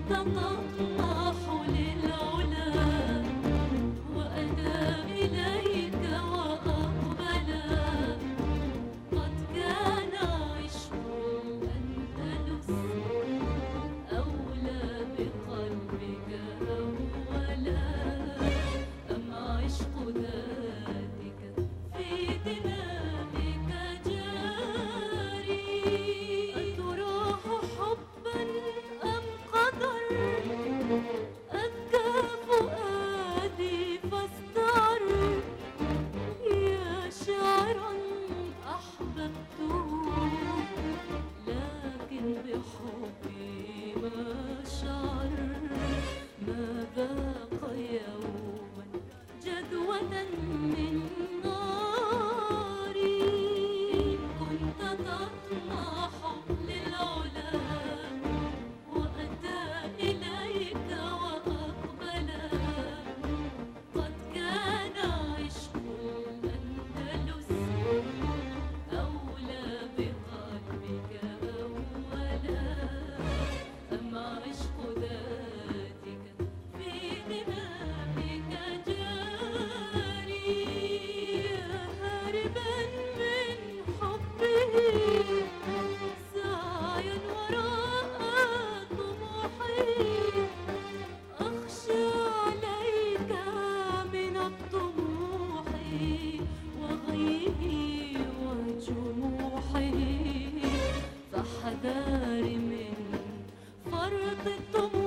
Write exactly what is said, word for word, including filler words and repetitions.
تطمح للعلا وأنا إليك وأقبلا. قد كان عشق الأندلس أولى بقلبك أولا، أم عشق ذاتك في دمائك جاري؟ أتراه حبا أم قدر؟ أذكى فؤادي فاستعر. يا شعرا أحببته لكن بحبي ما شعر. ما ذاق يوما جدوة من ناري. كنت تطمح للعلا وأتى إليك وأقبلا. قد كان عشق الأندلس أولى بقلبك أولا، أم عشق ذاتك في دمائك جاري؟ يا هاربا من حبه سعيا وراء طموحه. أخشى عليك من الطموح وغيه وجموحه. فحذار من فرط الطموح